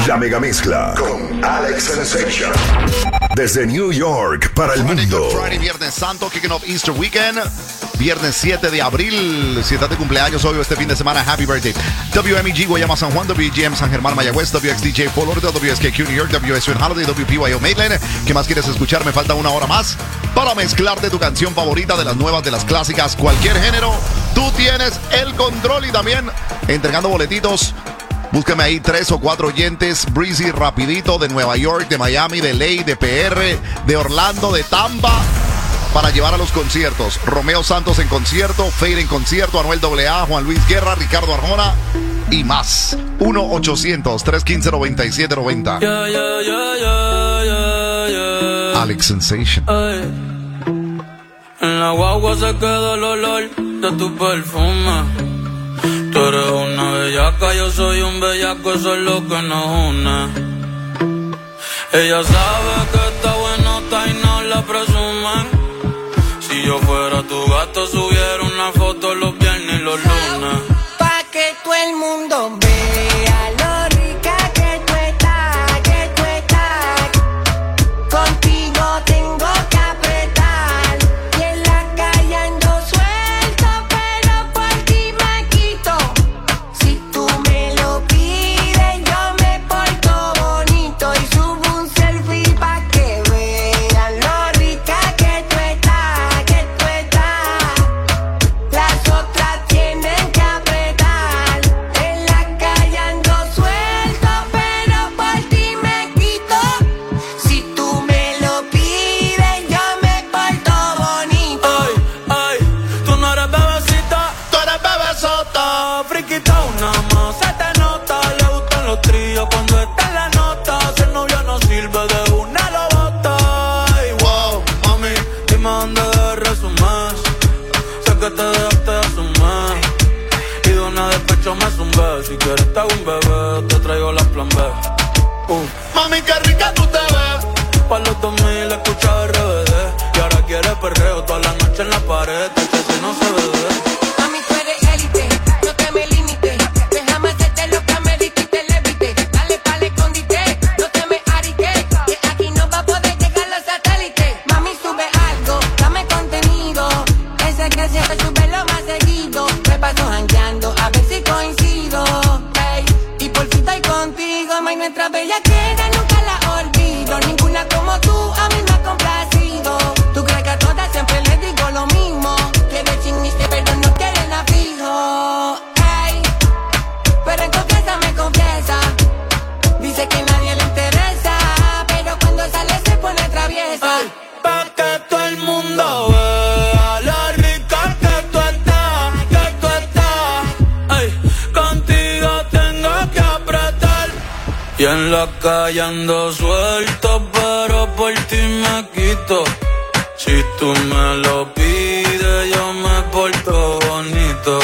La mega mezcla con Alex Sensation. Desde New York para el mundo. Friday, Viernes Santo, kicking off Easter Weekend. Viernes 7 de abril. Si estás de cumpleaños hoy o este fin de semana, happy birthday. WMEG Guayama San Juan, WGM San Germán Mayagüez, WXDJ Fort Lauderdale, WSKQ New York, WSUN Holiday, WPYO Maitland. ¿Qué más quieres escuchar? Me falta una hora más para mezclarte tu canción favorita, de las nuevas, de las clásicas, cualquier género. Tú tienes el control y también entregando boletitos. Búscame ahí 3 o 4 oyentes, Breezy rapidito, de Nueva York, de Miami, de LA, de PR, de Orlando, de Tampa, para llevar a los conciertos. Romeo Santos en concierto, Fade en concierto, Anuel AA, Juan Luis Guerra, Ricardo Arjona y más. 1-800-315-9790. Alex Sensation. En la guagua se queda el olor de tu perfume. Tú eres una bellaca, yo soy un bellaco, eso es lo que nos une. Ella sabe que está buenota y no la presumen. Si yo fuera tu gato, subiera una foto los viernes y los lunes. Pa' que todo el mundo vea lo rica que tú estás, que tú estás. Contigo tengo que apretar. Y en la calle ando suelto, pero por ti me quito. Si tú me lo pides, yo me porto bonito y subo un selfie pa' que vean lo rica que tú estás, que tú estás. Las otras tienen que apretar. En la calle ando suelto, pero por ti me quito. Si tú me lo pides, yo me porto bonito. Ay, tú no eres bebecita, tú eres bebesota. Friquita una más, se te nota. Le gustan los tríos cuando está en la nota. Si el novio no sirve, de una lo bota. Ay, wow, mami, dime dónde debe resumir. Sé que te dejaste de asumir y de una despecho me zumbé. Si quieres te hago un bebé, te traigo la plan B. Mami, qué rica tú te ves. Pa' los 2000 escuchaba RBD y ahora quieres perreo toda la noche en la pared. Que si no se ve. Mami, tú eres élite, no te me limites. Déjame hacerte lo que me diste y te levite. Dale pa'l escondite, no te me ariques. Que aquí no va a poder llegar los satélites. Mami, sube algo, dame contenido. Ese que siempre sube lo más seguido. Me paso jangueando, a ver si coincido. Ey, y por fin estoy contigo. May, nuestra bellaquera nunca la olvido. Ninguna como tú a mí me ha complacido. Tú crees que a todas siempre les digo lo mismo. Quiere chiniste pero no quieren a fijo. Ey, pero en confianza me confiesa. Dice que nadie le interesa, pero cuando sale se pone traviesa. Ay, pa' que todo el mundo vea lo rica que tú estás, que tú estás. Ay, contigo tengo que apretar. Y en la calle ando suelto, pero por ti me quito. Si tú me lo pides, yo me porto bonito.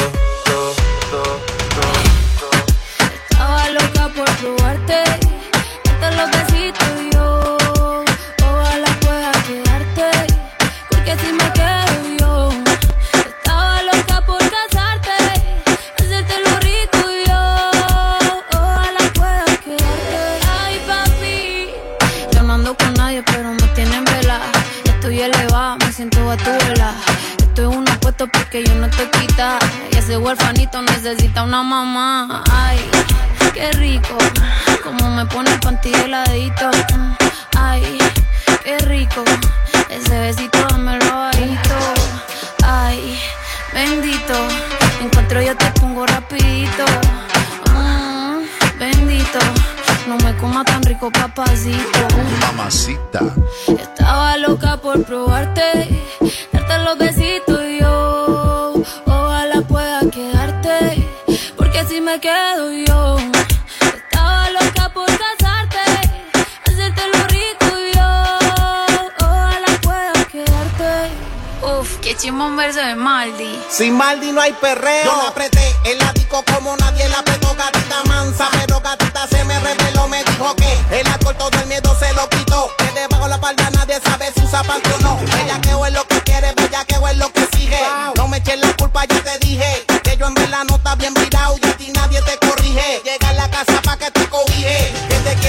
Estaba loca por probarte, darte los besitos y yo. Ojalá pueda quedarte, porque si me quedo yo. Estaba loca por casarte, hacerte lo rico y yo. Ojalá pueda quedarte. Ay, papi, yo no ando con nadie, pero me tienen vela. Estoy elevada, me siento a tu vela. Estoy en unos puestos porque yo no estoy quita. Y ese huerfanito necesita una mamá. Ay, qué rico, como me pone el panty heladito. Ay, qué rico, ese besito dámelo bajito. Ay, bendito, encuentro yo te pongo rapidito. Bendito, no me coma tan rico, papacito. Mamacita. Estaba loca por probarte, darte los besitos y yo. Ojalá pueda quedarte, porque si me quedo yo. Estaba loca por casarte, hacerte lo rico y yo. Ojalá pueda quedarte. Uf, qué chimón un verso de Maldi. Sin Maldi no hay perreo. Yo la apreté en la disco como nadie la apretó, gatita mansa. Pero gatita se me reveló, me dijo que el alcohol todo el miedo se lo quitó. Que debajo la falda nadie sabe si usa panty o no. Bellaqueo es lo que quiere, bellaqueo es lo que sigue. No me eches la culpa, yo te dije que yo en verdad no está bien virado y a ti nadie te corrige. Llega a la casa pa' que te cobije, que te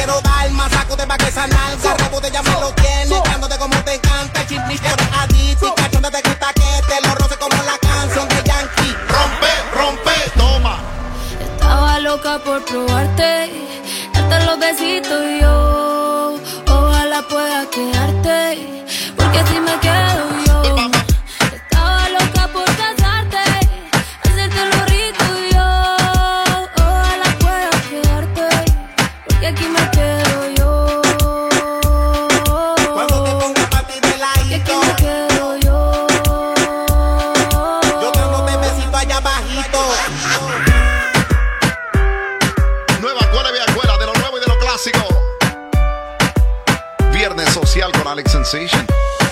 probarte, darte los besitos y yo ojalá pueda quedarte, porque si me quedo yo estaba loca por casarte, hacerte lo rico y yo ojalá pueda quedarte, porque aquí me quedo yo. Cuando te pongas pa' ti de Porque aquí ladito, me quedo yo. yo dándote besito allá bajito. Nueva escuela y vieja escuela, de lo nuevo y de lo clásico. Viernes social con Alex Sensation.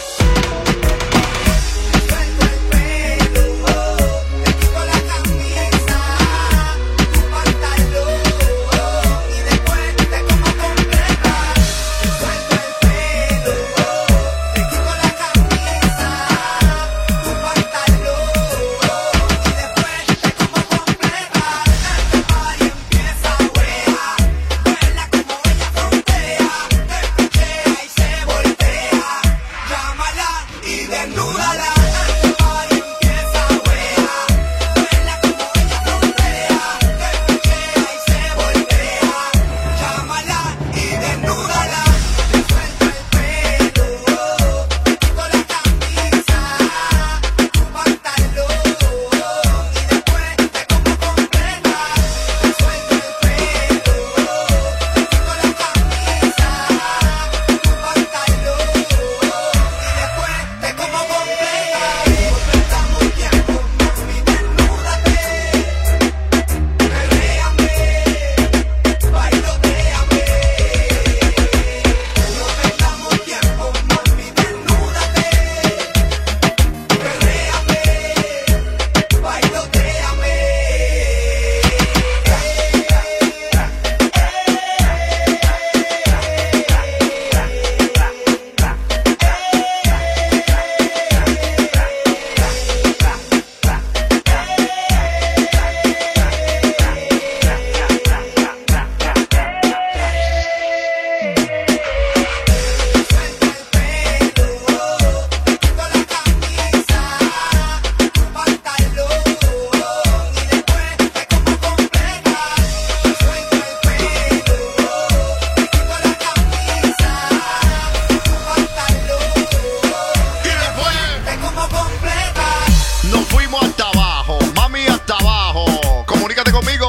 Conmigo,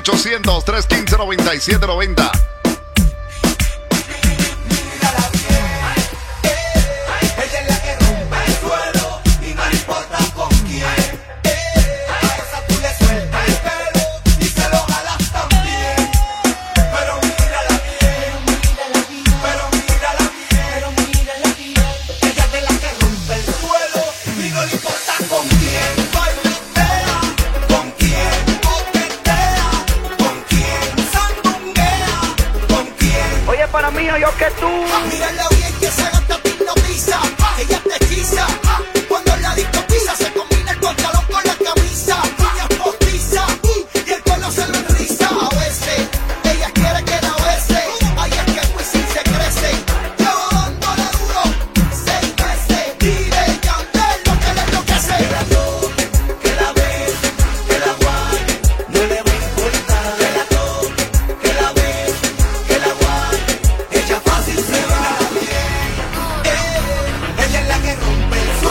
1-800-315-9790. Para mí, yo que tú. Mírala bien que se gasta ti no pisa. Ella te hechiza. Cuando la disco pisa se combina el pantalón con la camisa. Ella postiza y el pelo se lo enriza. A veces ella quiere que la bese. Ay, es que pues sí se crece. Yo dándole duro 6 meses. Dile ya lo que le enloquece. Que la toque, que la bese, que la guarde. No le va a importar. Que la toque, que la bese, que la guarde. Ella fácil se va bien, ella es la que rompe el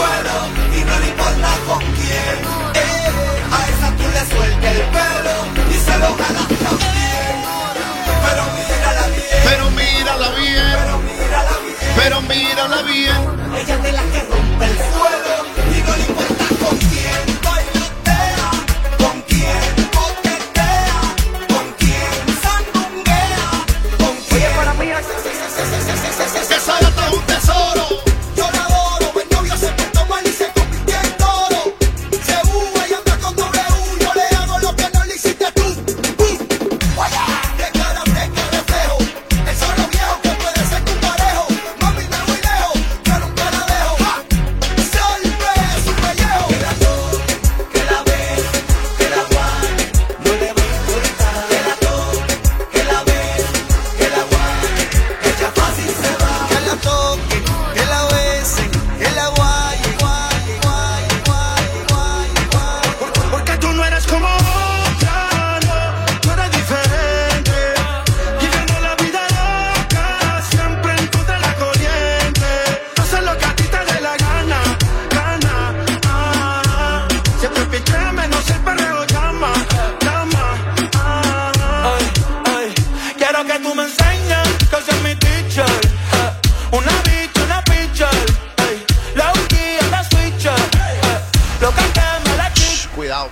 pa' que tú me enseñes que soy mi teacher. Una bitch, una pitcher. La UKI en la switcher. Lo que me la chicha. Cuidado.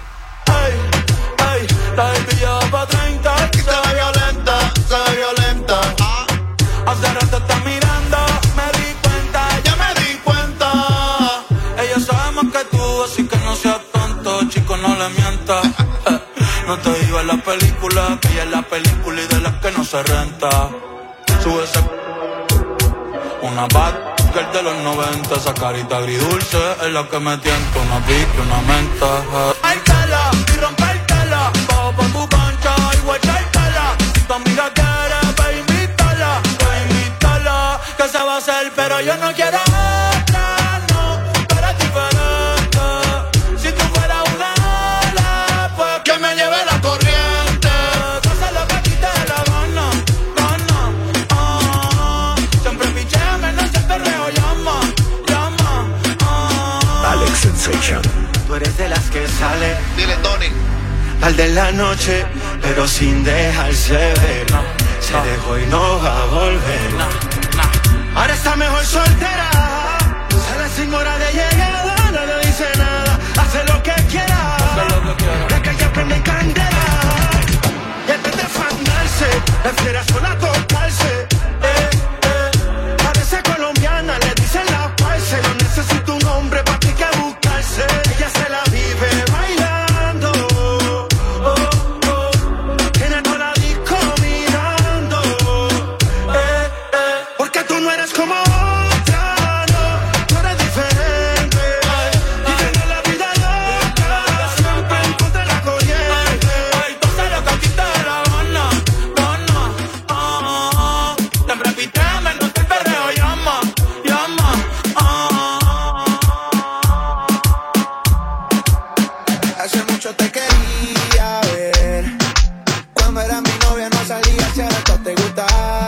La baby lleva pa' 30. Se ve violenta, se ve violenta. Hace rato está mirando, me di cuenta, ya me di cuenta. Ella sabe más que tú, así que no seas tonto, chico, no le mientas. No te digo en la película, que ella es la película y de las que no se renta. Sube ese... Una bad girl de los 90, esa carita agridulce es la que me tienta. Una pique, una menta. Álcala y rompértela, bajo por tu cancha y voy a echártela. Si tu amiga quiere, pa' invitarla, que se va a hacer, pero yo no quiero otra, no, pero es diferente. Si tú fueras una ola, pues que me lleve la corriente. Que hace lo que a ti te la gana, siempre picheame, no se perreo, llama, Alex Sensation. Tú eres de las que sale Dile, Tony. al de la noche, pero sin dejarse ver. Se dejó y no va a volver. Ahora está mejor soltera. Sale sin hora de llegada, no le dice nada. Hace lo que quiera. La calle prende candela. Y antes de fandarse, prefiere sola tocarse. Parece colombiana, le dicen la parce. No necesito un hombre pa' ti que buscarse. Ella se la vive bailando. Tiene toda la disco mirando. Porque tú no eres como otra, no. Tú eres diferente. Viviendo la vida loca, siempre en contra de la corriente. Tú haces lo que a ti te la gana. Siempre picheame, no te perreo, llama. Hace mucho te quería ver. Cuando era mi novia no salía, si ahora todo te gusta.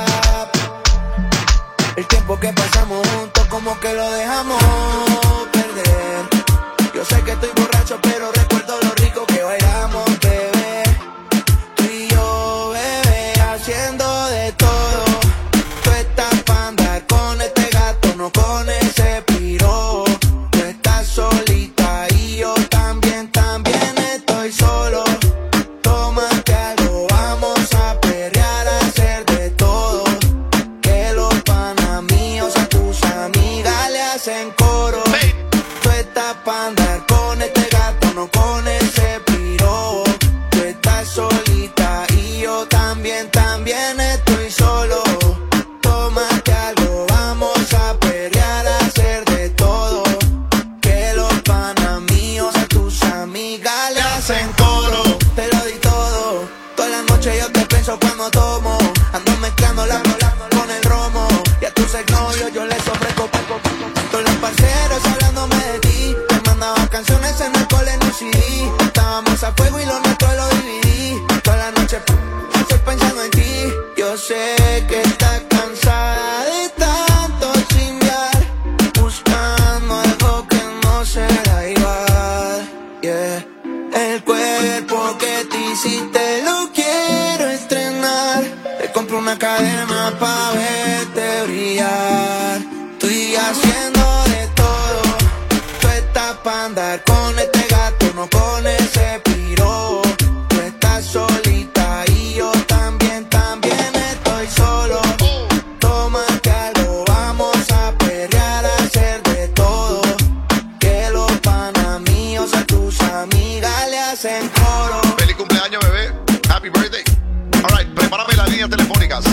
El tiempo que pasamos juntos como que lo dejamos perder. Yo sé que estoy borracho, pero recuerdo lo rico que bailamos, bebé. Tú y yo, bebé, haciendo de todo. Tú estás pa' andar con este gato, no con ese piro. Tú estás solita y yo también estoy solo. Tómate algo, vamos a perrear, a hacer de todo. Que los panas míos a tus amigas le hacen coro. Tú estás pa' andar con este gato, no con ese piro. Tú estás solita y yo también estoy solo. Tómate algo, vamos a perrear, a hacer de todo. Que los panas míos a tus amigas le hacen coro. Te lo di todo, toda la noche yo te pienso cuando tomo. Ando mezclando la con el romo. Y a tus exnovios yo les ofrezco poco. Todos los parceros hablándome de ti. Te mandaba canciones en el cole en un CD. Estábamos a fuego y lo nuestro lo dividí. Toda la noche estoy pensando en ti. Yo sé que estás cansada de tanto chingar, buscando algo que no será igual. Yeah. El cuerpo que te hiciste lo quiero estrenar. Te compro una cadena pa' verte brillar. Estoy haciendo de todo. Tú estás pa' andar con este gato, no con ese piro. Tú estás solita y yo también estoy solo. Tómate algo, vamos a perrear, a hacer de todo. Que los panas míos a tus amigas le hacen coro. Feliz cumpleaños, bebé. Happy birthday. All right, prepárame las líneas telefónicas.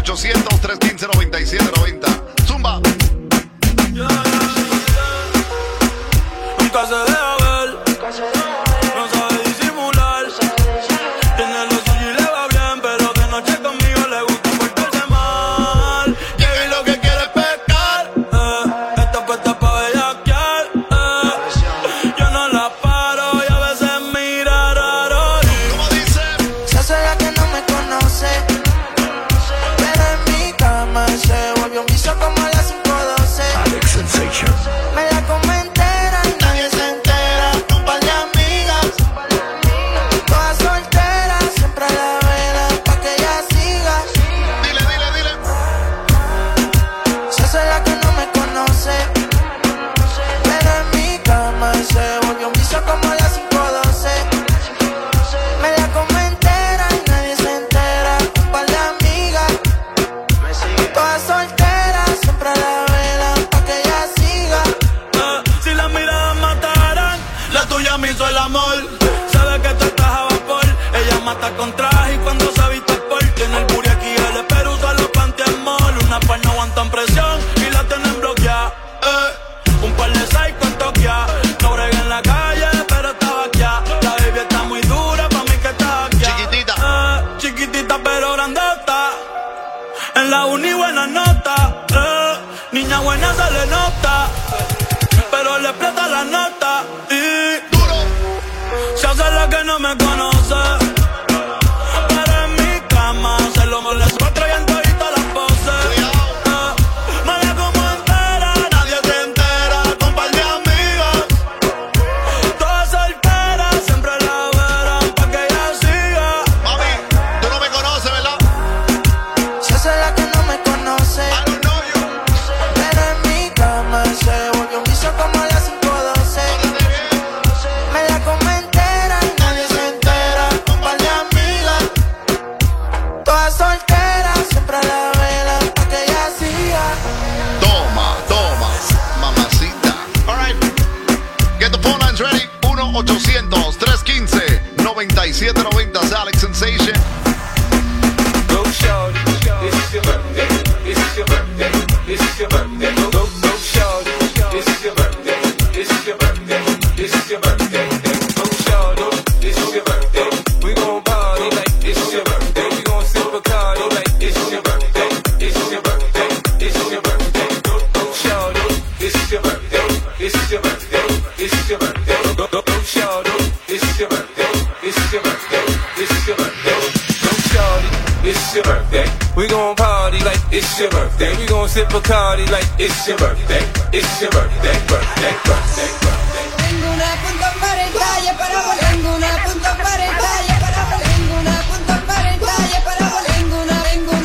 1-800-315-9790. Zumba. Nunca se deja ver, no sabe disimular. Tiene lo suyo y le va bien, pero de noche conmigo le gusta portarse mal. Llega y lo que quiere es pescar, esta puesta pa' bellaquear, yo no la paro y a veces mira raro. ¿Cómo dice? Se hace la que no me conoce, pero en mi cama se volvió un vicio como a las 5:12. Alex Sensation. Me la comenté, nadie se entera. en la uni buena nota, niña buena se le nota, pero le explota la nota y duro. Se hace la que no me conoce, pero en mi cama se lo molesto trayendo todito las poses. Me la como entera, nadie se entera, con par de amigas. Todas solteras, siempre la verán pa' que ella siga. Mami, tú no me conoces, ¿verdad? Se hace la que no me conoce, I don't know you. pero en mi cama se volvió un vicio como a las 5:12. Me la como entera y nadie se entera, un par de amigas. Todas solteras, siempre la velan pa' que ella siga. Toma, mamacita. All right. Get the phone lines ready. 1-800-315-9790. It's Alex Sensation. Go shorty, this is your birthday. This is your birthday. This is your birthday. Go shorty, this is your birthday. This is your birthday. This is your birthday. Go shorty, this is your birthday. We gon' party like this is your birthday. We gon' sip Bacardi like this is your birthday. This is your birthday. This is your birthday. Go shorty, this is your birthday. This is your birthday. This is your birthday. Go shorty, this is your birthday. This is your birthday. This is your birthday. Go shorty, this is your birthday. We gon' party like it's your birthday. We gon' sip Bacardi like it's your birthday. It's your birthday, birthday, birthday, birthday. Tengo una punta para el calle para volar. Tengo una punta para el calle para volar. Tengo una punta para el calle para volar. Tengo una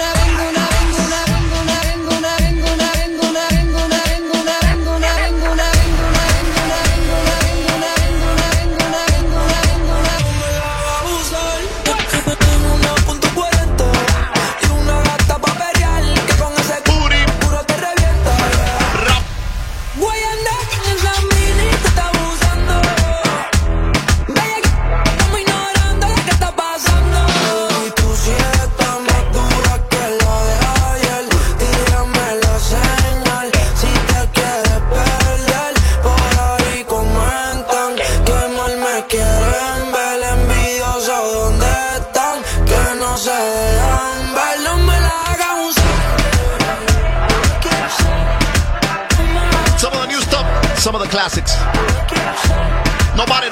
punto 40 y una gata pa' pelear, que con ese Booty. puro te revienta. Rap. Voy a andar en la mini, te está abusando. Bella, estamos ignorando lo que está pasando. Y tú si estás más dura que la de ayer, tírame la señal. Si te quieres perder, por ahí comentan que mal me quieren ver. Envidioso, ¿dónde están? Que no se dejan ver. No me la hagan usar. Some of the new stuff, some of the classics. No pare.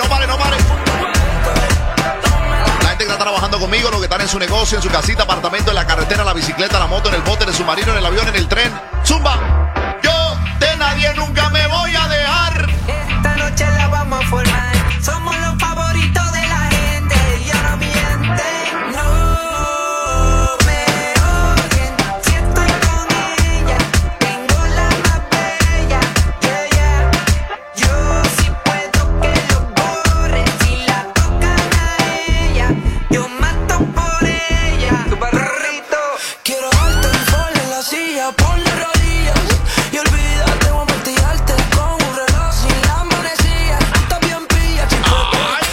La gente que está trabajando conmigo, los que están en su negocio, en su casita, apartamento, en la carretera, en la bicicleta, en la moto, en el bote, en el submarino, en el avión, en el tren. Zumba. Yo de nadie nunca me voy a dejar. Esta noche la vamos a formar. Somos los favoritos de la gente. Y ahora mienten. No me odien. Si estoy con ella, tengo la más bella. Yeah. Yo sí puedo que lo borren. Si la tocan a ella, yo mato por ella. Tu perrito. Quiero darte un fall en la silla, ponle rodillas. Y olvídate, voy a martillarte con un reloj sin la manecilla. Tú estás bien pilla, chico. Ay.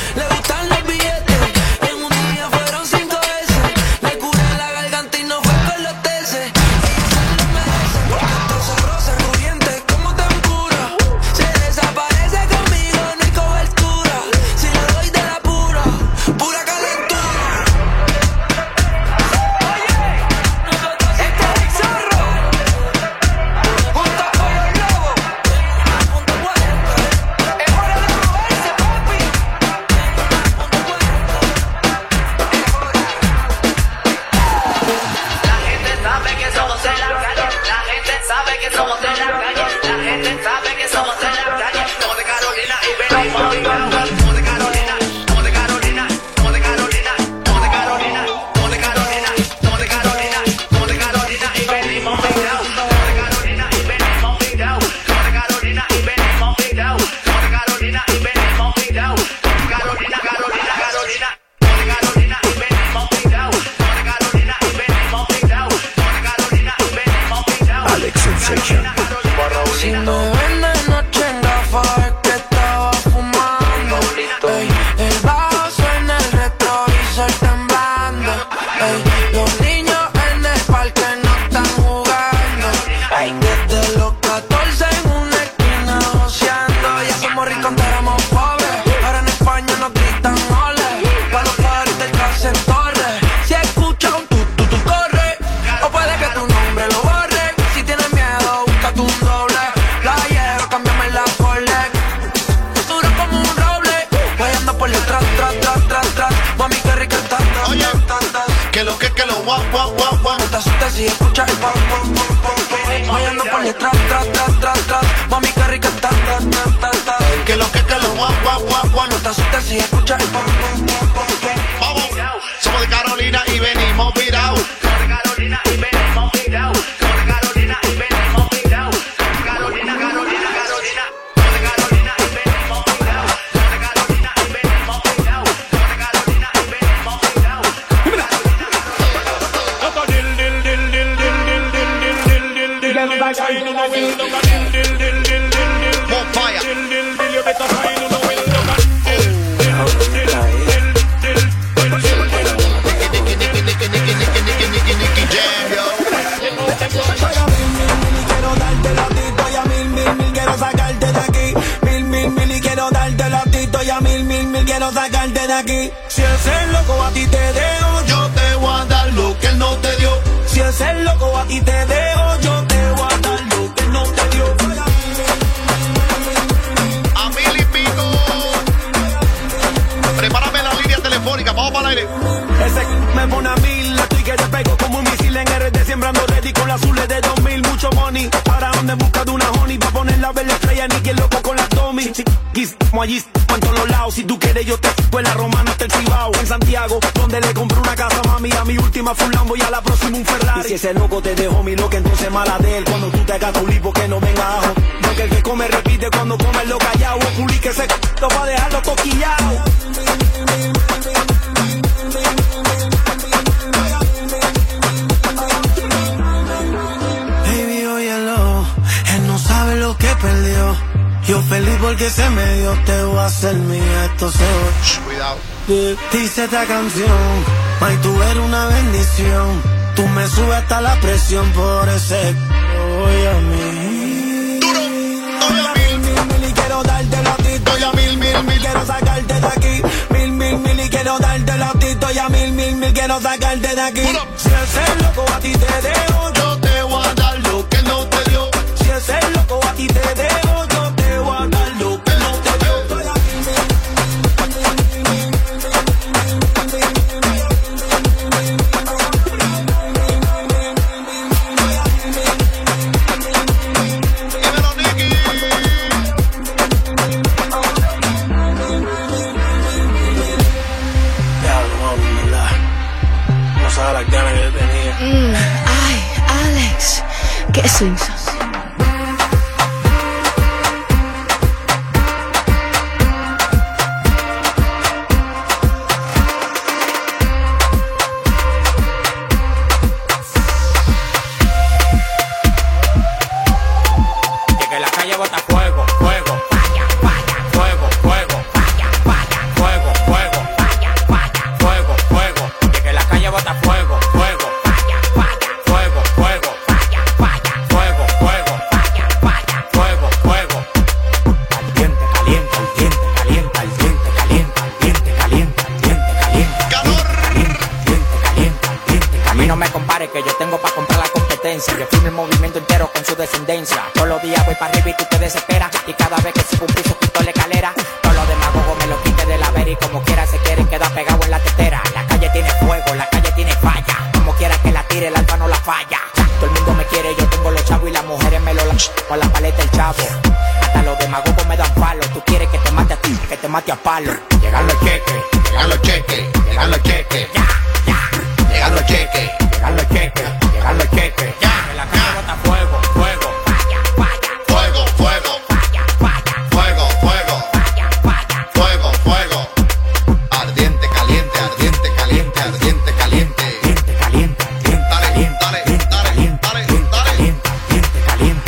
te asustes si escuchas el pam, pam, pam, pam. Vayando por detrás, tras. Mami, qué rica está, ta. Que lo guau. No te asustes si escuchas el pam, pam, pam, pam. Vamos. Somos de Carolina y venimos virados. Carolina y venimos virados. Carolina y venimos virados. Carolina y venimos virados. Carolina y venimos virados. Carolina y venimos virados. More fire. Quiero sacarte de aquí. Si ese loco a ti te dejo, yo te voy a dar lo que él no te dio. Si ese loco a ti te dejo, yo te voy a dar lo que él no te dio. A 1000 y pico. Prepárame la línea telefónica, vamos para el aire. Ese me pone a 1000, estoy que te pego como un misil en RD, sembrando ready con las azules de 2000. Mucho money, para donde busca de una honey, pa' poner la verde estrella, ni quien loco con la Tommy. Como allí, en todos los lados, si tú quieres yo te fui en la Romana hasta el Cibao. En Santiago, donde le compré una casa mami, a mi última fue un Lambo y a la próxima un Ferrari. Y si ese loco te dejó mi loca, entonces mala de él. Cuando tú te hagas tu lipo que no venga ajo. Porque el que come repite cuando come lo callado. O culi que se lo va a dejarlo toquillado. Baby, óyelo, él no sabe lo que perdió. Yo feliz porque se me dio, te voy a hacer mía, esto se va. Cuidado. Dice esta canción, ay, tú eres una bendición. Tú me subes hasta la presión por ese voy a mí. Duro, doy a 1000. Y quiero darte la tito. Doy a 1000. Quiero sacarte de aquí. 1000. Y quiero darte la tito. Y a 1000. Quiero sacarte de aquí. Si ese loco a ti te dejo, yo te voy a dar lo que no te dio. Si ese loco a ti te dejo, yo te voy a dar lo que no te dio. Dímelo, Nicky. No sabes las ganas que yo tenía. Ay, Alex, qué sensación. Que la calle bota fuego, fuego, falla, fuego, fuego, falla, fuego, fuego, falla, fuego, fuego. Que la calle bota fuego, fuego, falla, fuego, fuego, falla, fuego, fuego, falla, fuego, fuego. Caliente, caliente, caliente, caliente, caliente, caliente, caliente, caliente, caliente. Calor. A mí no me compare que yo tengo pa' comprar la competencia. Yo firmo el movimiento entero con su descendencia. Todos los días voy para arriba y tú te desesperas. Y cada vez que subo un piso quito la escalera. Todos los demagogos me lo quite de la vera y como quiera se quieren quedar pegado en la tetera. La calle tiene fuego, la calle tiene falla. Como quiera que la tire, el alfa no la falla. Todo el mundo me quiere, yo tengo los chavos y las mujeres me lo con la paleta el chavo. Hasta los demagogos me dan palo. Tú quieres que te mate a ti, que te mate a palo. Llegan los cheques, Llegan los cheques. llegan los cheques. Llegan los cheques. Llegan los cheques, llegan los cheques. Ya, Que la calle bota fuego, fuego. Fuego, fuego. Fuego, fuego. Fuego, fuego. Ardiente, caliente, ardiente, caliente, ardiente, caliente. Dale.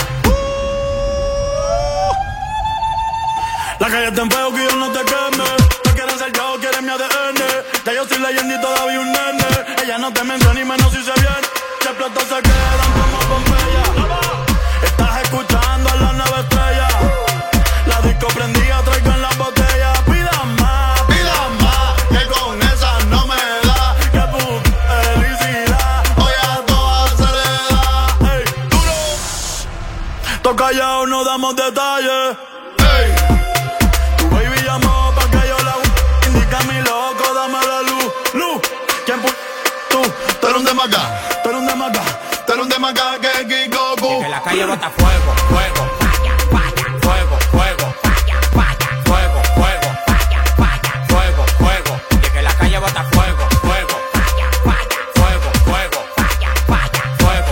La calle está en fuego que yo no te queme. No quieren ser yo, quieren mi ADN. Ya yo soy leyenda y todavía un nene. Ella no te menciona y menos si se viene. Si platos se quedan como Pompeya. Estás escuchando a la nueva estrella. La disco prendida, traigan las botellas. Pidan más, que con esa no me da. que felicidad. Hoy a todas se le da. Ey, duro. Todos callados, no damos detalles. Ey. Tu baby llamó pa' que yo la indica mi loco, dame la luz. ¿Quién tú? Tú eres un demagá. Tú eres un que Goku. Que la calle bota fuego, fuego, fuego, fuego, fuego, fuego, fuego, fuego. Que la calle bota fuego, fuego, fuego, fuego, fuego,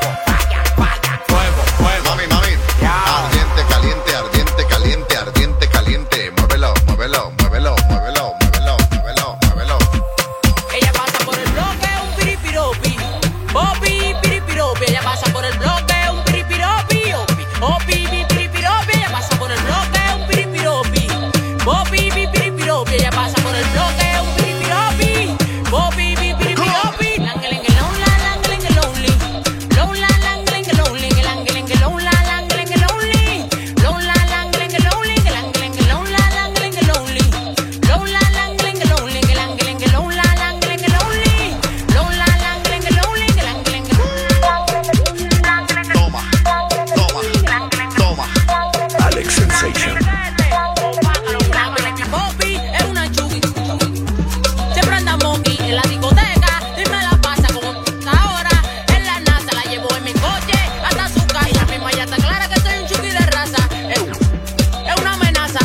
fuego. Mami, ardiente, caliente, ardiente, caliente, ardiente, caliente. Muévelo, muévelo, muévelo, muévelo, muévelo, muévelo, muévelo. Ella pasa por el bloque, un piripiropi. Popi, piripiropi. Ella pasa por el bloque, un piripiropi. Opi, opi, piripiropi. Ella pasa por el bloque, un piripiropi. Popi, piripiropi. Ella pasa por el bloque, un piripiropi. Popi, piripiropi. Langelengelon, la langelengelonly. Lon, la langelengelonly. Langelengelon, la langelengelonly. Lon, la langelengelonly. Langelengelon, la langelengelonly. Lon, la langelengelonly. Langelengelon, la langelengelonly. Lon, la langelengelonly. Toma, toma, toma. Alex Sensation. Popi es una chuki. Siempre anda monkey en la discoteca. Y me la pasa como ahora. En la NASA la llevo en mi coche hasta su casa. Ella misma ya está clara que soy un chuki de raza. Es una amenaza.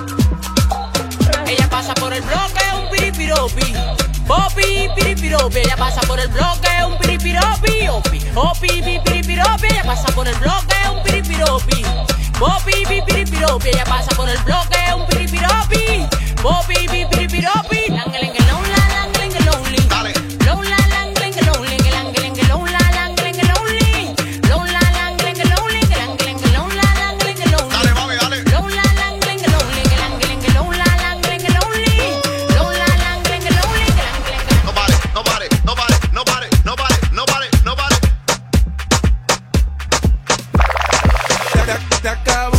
Ella pasa por el bloque, un piripiropi. Popi, piripiropi. Ella pasa por el bloque, un piripiropi. Opi, opi, piripiropi. Ella pasa por el bloque, un piripiropi. Popi, piripiropi. Ella pasa por el bloque, un piripiropi. Popi, piripiropi. Langelengelon, la langelengelonly. Dale. Lon, la langelengelonly. Langelengelon, la langelengelonly. Lon, la langelengelonly. Langelengelon, la langelengelonly. Dale, mami, dale. Lon, la langelengelonly. Langelengelon, la langelengelonly. Lon, la langelengelonly. Langelengelon. No pare, no pare, no pare, no pare, no pare, no pare, no pare. Se acabó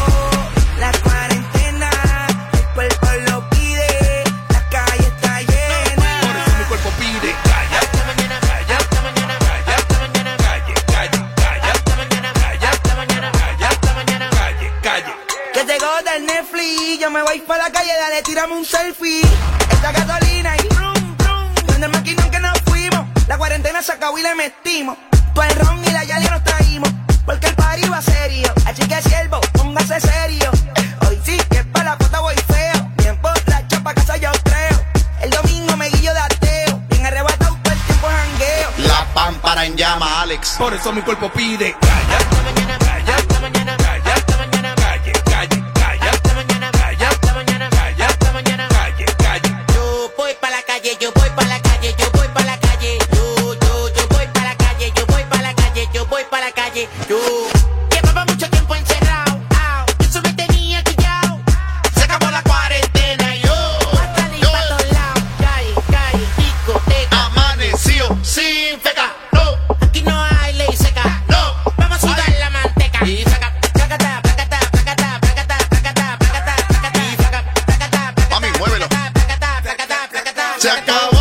la cuarentena, el cuerpo lo pide, la calle está llena. Por eso mi cuerpo pide calla. Hasta mañana, hasta mañana, hasta mañana, Calle, calle, calle, hasta mañana, hasta mañana, hasta mañana. calle, calle. Que llegó del Netflix, yo me voy para la calle, dale, tírame un selfie. Esta gasolina y brum, brum. Donde el maquinón que nos fuimos, la cuarentena se acabó y le metimos. Todo el ron y la yali nos traímos, porque el party va serio. Así que siervo, póngase serio. Hoy sí que para la foto voy feo. Bien borracho pa' casa yo creo. El domingo me guillo de ateo. Bien arrebatado todo el tiempo jangueo. La pámpara en llama, Alex. Por eso mi cuerpo pide calla. Hasta mañana, hasta mañana, hasta mañana. Calle, calle, calle, Hasta mañana, hasta mañana, hasta mañana. calle, calle. Yo voy para la calle, yo voy para la calle, yo voy para la calle. Yo voy para la calle, yo voy para la calle, yo voy para la calle. Yo llevaba mucho tiempo encerrado, eso me tenía quillao. Se acabó la cuarentena, yo. A salir pa' todos lados, calle, calle, discoteca. Amaneció sin feca, no, Aquí no hay ley seca, no. vamos a sudar la manteca. Y saca, placata, placata, placata, placata, placata, placata, placata, y saca, placata, placata, Mami, muévelo. placata, placata, placata. Se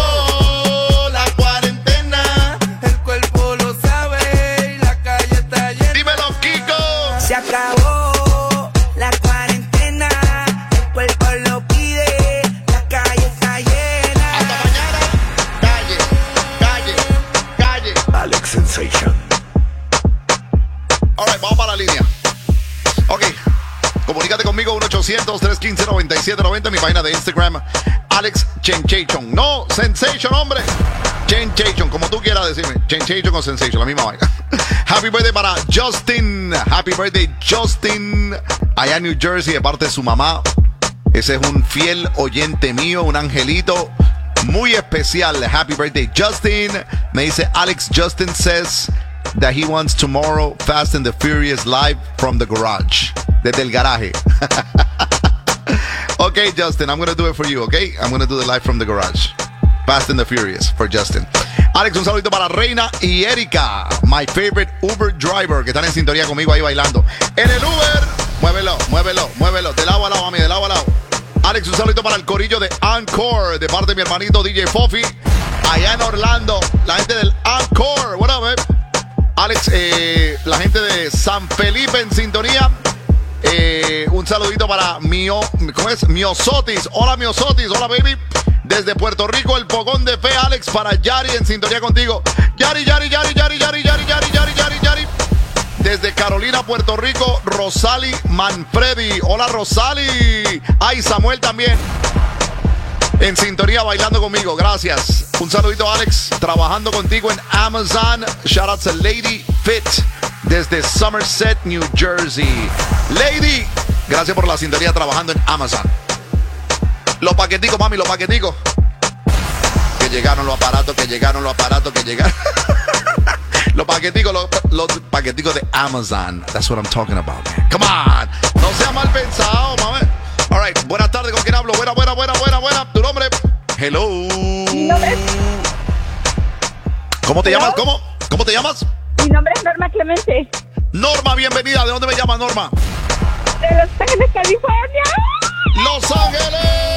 acabó la cuarentena. El cuerpo lo sabe y la calle está llena. Dímelo, Kiko. Se acabó la cuarentena, el cuerpo lo pide, la calle está llena. Hasta mañana. Calle, calle, calle. Alex Sensation. All right, vamos para la línea. Ok. Comunícate conmigo 1-800-315-9790 en mi página de Instagram, Alex Chenchation. No, Sensation, hombre. Chenchation, como tú quieras decirme. Chenchation o Sensation, la misma vaina. Happy birthday para Justin. Happy birthday, Justin. Allá en New Jersey, de parte de su mamá. Ese es un fiel oyente mío, un angelito muy especial. Happy birthday, Justin. Me dice Alex, Justin says that he wants tomorrow Fast and the Furious live from the garage. Desde el garaje. Okay, Justin, I'm going to do it for you, okay? I'm going to do the live from the garage. Fast and the Furious for Justin. Alex, un saludito para Reina y Erika, my favorite Uber driver, que están en sintonía conmigo ahí bailando. En el Uber, muévelo, muévelo, muévelo. De lado a lado, mami, de lado a lado. Alex, un saludito para el corillo de Encore, de parte de mi hermanito DJ Fofi, allá en Orlando. La gente del Encore, what up, man? Alex, la gente de San Felipe en sintonía. Un saludito para ¿cómo es? Miosotis. Hola, Miosotis. Hola, baby. Desde Puerto Rico, el Pogón de Fe, Alex, para Yari en sintonía contigo. Yari. Desde Carolina, Puerto Rico, Rosali Manfredi. Hola, Rosali. Ay, Samuel también. En sintonía, bailando conmigo. Gracias. Un saludito, Alex. Trabajando contigo en Amazon. Shout out to Lady Fit desde Somerset, New Jersey. Lady, gracias por la sintonía trabajando en Amazon. Los paqueticos, mami, los paqueticos. Que llegaron los aparatos. Los paqueticos de Amazon. That's what I'm talking about, man. Come on. No sea mal pensado, mami. All right. Buenas tardes. ¿Con quién hablo? Buena. ¿Tu nombre? Hello. Mi nombre es... ¿Cómo te Hello? llamas? ¿Cómo te llamas? Mi nombre es Norma Clemente. Norma, bienvenida. ¿De dónde me llamas, Norma? De Los Ángeles, California. Los Ángeles.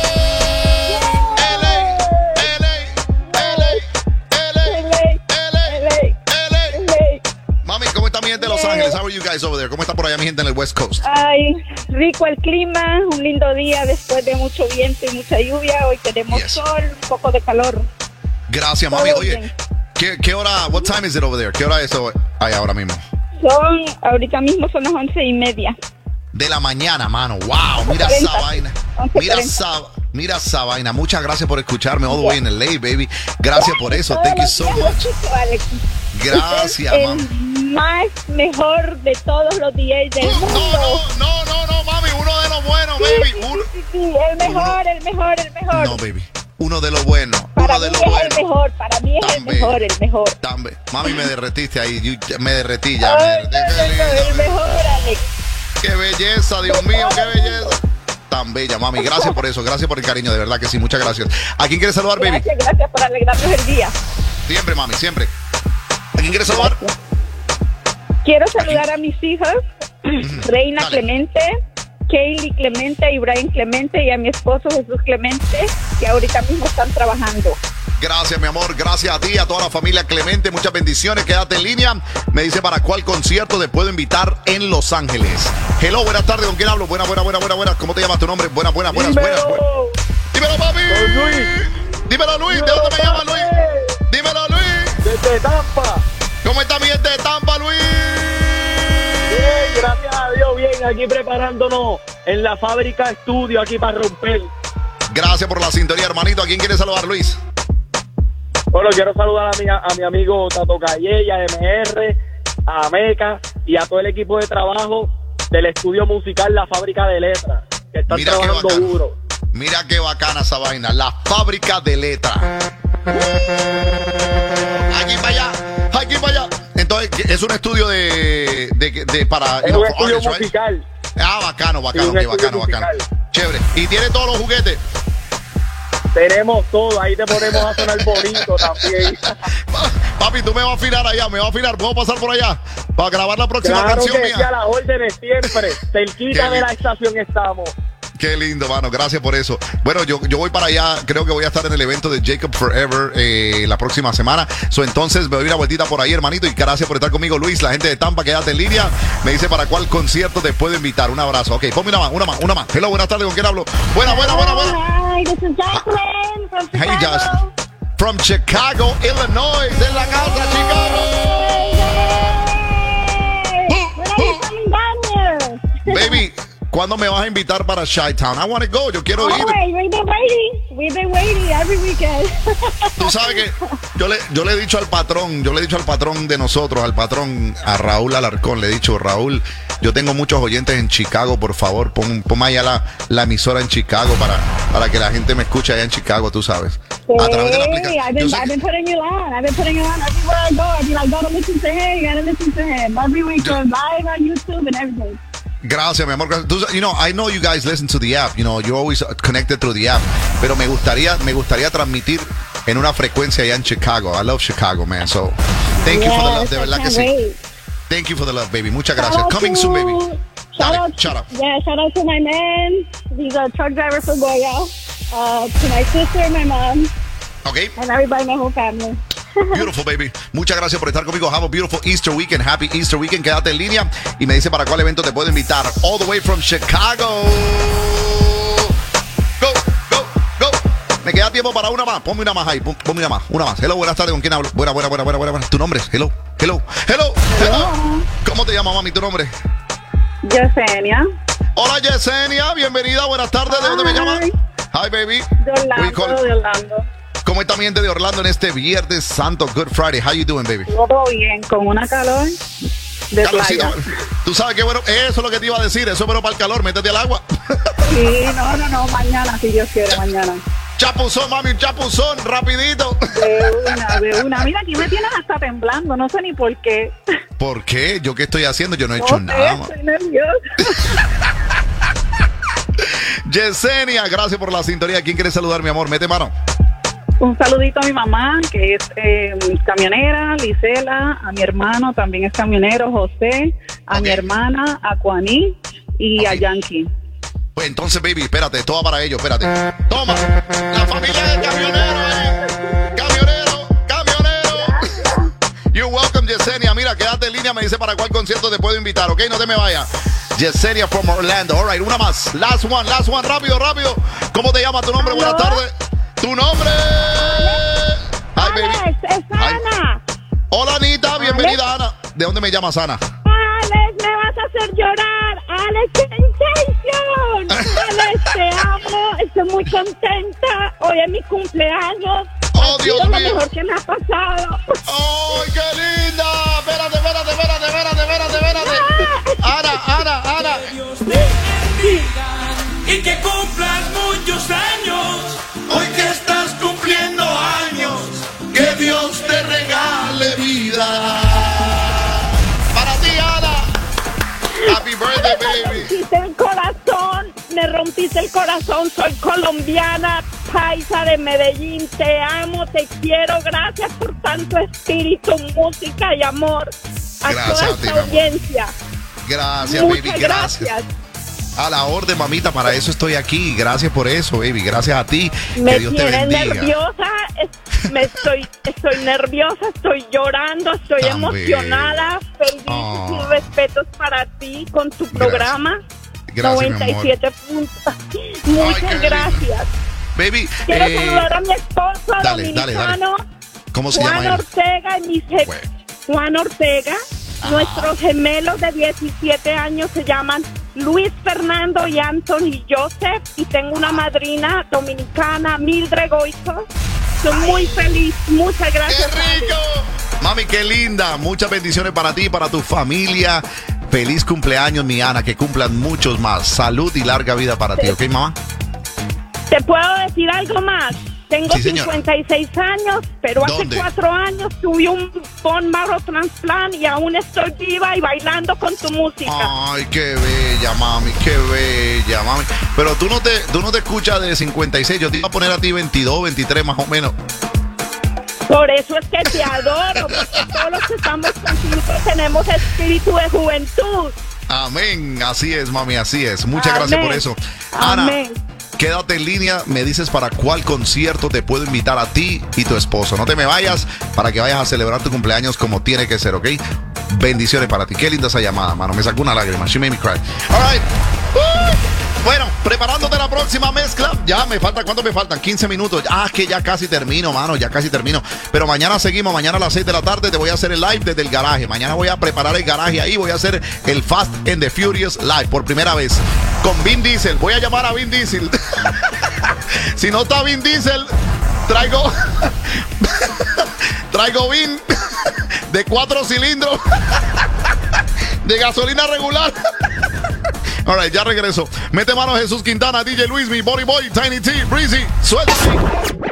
Mami, ¿cómo está mi gente de Los Ángeles? How are you guys over there? ¿Cómo está por allá mi gente en el West Coast? Ay, rico el clima, un lindo día después de mucho viento y mucha lluvia. Hoy tenemos Yes. sol, un poco de calor. Gracias, mami. Todo Oye, bien. ¿qué hora? What time is it over there? ¿Qué hora es ahí ahora mismo? Ahorita mismo son las 11:30. De la mañana, mano. Wow, mira 11:40. esa vaina. 11:40. Mira esa vaina. Muchas gracias por escucharme all the way in LA, baby. Gracias por eso. Thank you so much. Gracias, el mami. más mejor de todos los DJs del mundo. No, mami. Uno de los buenos, baby. Sí, el mejor. No, baby. Uno de los buenos. Para Uno de mí los es buenos. el mejor, para mí es el mejor. Mami, me derretiste ahí. Me derretí ya. Ay, el mejor, Alex. Qué belleza, Dios mío, qué belleza. Tan bella, mami. Gracias por eso. Gracias por el cariño, de verdad que sí. Muchas gracias. ¿A quién quieres saludar, baby? Gracias por alegrarnos el día. Siempre, mami, siempre. ¿A quién quieres saludar? Quiero saludar a mis hijas, Reina Dale. Clemente, Kaylee Clemente y Brian Clemente, y a mi esposo Jesús Clemente, que ahorita mismo están trabajando. Gracias, mi amor. Gracias a ti, a toda la familia Clemente. Muchas bendiciones. Quédate en línea. Me dice para cuál concierto te puedo invitar en Los Ángeles. Hello, buenas tardes. ¿Con quién hablo? Buenas. ¿Cómo te llamas tu nombre? Buenas. Dímelo, papi. Dímelo, Luis. ¿De dónde me llamas, Luis? Dímelo, Luis. Desde Tampa. ¿Cómo está mi gente de Tampa, Luis? Bien, gracias a Dios, bien, aquí preparándonos en la fábrica estudio aquí para romper. Gracias por la sintonía, hermanito. ¿A quién quieres saludar, Luis? Bueno, quiero saludar a mi amigo Tato Calle, a MR, a Meca y a todo el equipo de trabajo del estudio musical La Fábrica de Letras, que están Mira qué trabajando bacano. duro. Mira qué bacana esa vaina. La Fábrica de Letras. Aquí para allá. Entonces, es un estudio para... Es you know, un for estudio artists, right? musical. Bacano, Sí, un qué estudio bacano. musical. Chévere. Y tiene todos los juguetes. Tenemos todo, ahí te ponemos a sonar bonito también. Papi, tú me vas a afinar allá, ¿Puedo pasar por allá? Para grabar la próxima Claro canción que sí, a mía. las órdenes siempre. Cerquita Qué de la lindo. estación estamos. Qué lindo, mano. Gracias por eso. Bueno, yo voy para allá. Creo que voy a estar en el evento de Jacob Forever la próxima semana. Entonces me doy una vueltita por ahí, hermanito. Y gracias por estar conmigo, Luis. La gente de Tampa, quédate en línea. Me dice para cuál concierto te puedo invitar. Un abrazo. Ok, ponme una más. Hello, buenas tardes. ¿Con quién hablo? Buena. Hi, this is Jacqueline from Chicago. Hey, Josh. From Chicago, Illinois. En la casa, Chicago. When are you coming down here? Baby, ¿cuándo me vas a invitar para Chi-Town? I want to go. Yo quiero ir. Always, we've been waiting every weekend. Tú sabes que yo le he dicho al patrón de nosotros, a Raúl Alarcón, le he dicho, Raúl, yo tengo muchos oyentes en Chicago, por favor, pon allá la emisora en Chicago para que la gente me escuche allá en Chicago, tú sabes. A través de la aplicación. I've been putting you on. Everywhere I go. I'd be like, gotta listen to him. You gotta listen to him. Every weekend, live on YouTube and everything. Gracias, mi amor. I know you guys listen to the app. You're always connected through the app. Pero me gustaría transmitir en una frecuencia allá en Chicago. I love Chicago, man. So, thank you for the love. De verdad que sí. Thank you for the love, baby. Muchas gracias. Coming soon, baby. Shout out to my man. He's a truck driver for Goya. To my sister and my mom. Okay. And everybody in my whole family. Beautiful, baby. Muchas gracias por estar conmigo. Have a beautiful Easter weekend. Happy Easter weekend. Quédate en línea y me dice para cuál evento te puedo invitar. All the way from Chicago. Go. Me queda tiempo para una más. Ponme una más ahí. Ponme una más. Una más. Hello, buenas tardes. ¿Con quién hablo? Buena. ¿Tu nombre es? Hello. ¿Cómo te llamas, mami? ¿Tu nombre? Yesenia. Hola, Yesenia. Bienvenida. Buenas tardes. ¿De dónde me llamas? Hi, baby. De Orlando. ¿Cómo está mi gente de Orlando en este Viernes Santo? Good Friday. How you doing, baby? Todo bien, con una calor de playa. Tú sabes que bueno, eso es lo que te iba a decir. Eso es bueno para el calor. Métete al agua. Sí, no. Mañana, si Dios quiere, mañana. Chapuzón, mami, un chapuzón, rapidito. De una. Mira, aquí me tienes hasta temblando. No sé ni por qué. ¿Por qué? ¿Yo qué estoy haciendo? Yo no he hecho nada. Estoy nerviosa. Yesenia, gracias por la sintonía. ¿Quién quiere saludar, mi amor? Mete mano. Un saludito a mi mamá, que es camionera, Lisela, a mi hermano, también es camionero, José, a mi hermana, a Juaní y a Yankee. Pues entonces, baby, espérate, todo para ellos, espérate. Toma, la familia del camionero, camionero. You're welcome, Yesenia. Mira, quédate en línea, me dice para cuál concierto te puedo invitar, ¿ok? No te me vayas. Yesenia from Orlando. All right, una más. Last one, rápido. ¿Cómo te llama tu nombre? ¿Aló? Buenas tardes. ¿Tu nombre? Alex, es Ana. Hola, Anita, bienvenida, Ana. ¿De dónde me llamas, Ana? Alex, me vas a hacer llorar. Alex Sensation. Alex, te amo. Estoy muy contenta. Hoy es mi cumpleaños. Oh, Dios mío. Es lo mejor que me ha pasado. ¡Ay, qué linda! Espérate. Ana. Que Dios te bendiga y que cumplas muchos años. Hoy que estás cumpliendo años, que Dios te regale vida. Para ti, Ana. Happy birthday, baby. Me rompiste el corazón. Soy colombiana, paisa de Medellín. Te amo, te quiero. Gracias por tanto espíritu, música y amor. A Gracias toda a ti, esta audiencia. Gracias, Muchas baby, gracias. A la orden, mamita, para eso estoy aquí. Gracias por eso, baby. Gracias a ti. Me que Dios te tienes bendiga. nerviosa. Estoy nerviosa, estoy llorando, estoy emocionada. Felices y respetos para ti con tu programa. Gracias, 97 puntos. Muchas gracias. Baby, quiero saludar a mi esposo dale. dominicano. ¿Cómo se Juan llama él? Ortega y Juan Ortega. Nuestros gemelos de 17 años se llaman Luis Fernando y Anthony Joseph. Y tengo una madrina dominicana, Mildred Goico. Soy muy feliz. Muchas gracias. ¡Qué rico! Mami, qué linda. Muchas bendiciones para ti y para tu familia. Feliz cumpleaños, mi Ana. Que cumplan muchos más. Salud y larga vida para ti. ¿Ok, mamá? ¿Te puedo decir algo más? Tengo Sí, señora. 56 años, pero ¿Dónde? hace 4 años tuve un bone marrow transplant y aún estoy viva y bailando con tu música. Ay, qué bella, mami. Qué bella, mami. Pero tú no te escuchas de 56. Yo te iba a poner a ti 22, 23 más o menos. Por eso es que te adoro, porque todos los que estamos contigo tenemos espíritu de juventud. Amén. Así es, mami, así es. Muchas Amén. gracias por eso. Amén. Ana, quédate en línea. Me dices para cuál concierto te puedo invitar a ti y tu esposo. No te me vayas para que vayas a celebrar tu cumpleaños como tiene que ser, ¿ok? Bendiciones para ti. Qué linda esa llamada, mano. Me sacó una lágrima. She made me cry. All right. Bueno, preparándote la próxima mezcla. Ya me falta, ¿cuánto me faltan? 15 minutos. Ah, que ya casi termino, mano. Ya casi termino. Pero mañana seguimos. Mañana a las 6 de la tarde te voy a hacer el live desde el garaje. Mañana voy a preparar el garaje ahí. Voy a hacer el Fast and the Furious live por primera vez. Con Vin Diesel. Voy a llamar a Vin Diesel. Si no está Vin Diesel, traigo Vin de 4 cilindros de gasolina regular. Alright, ya regreso. Mete mano Jesús Quintana, DJ Luis, mi Body Boy, Tiny T, Breezy. Suéltame.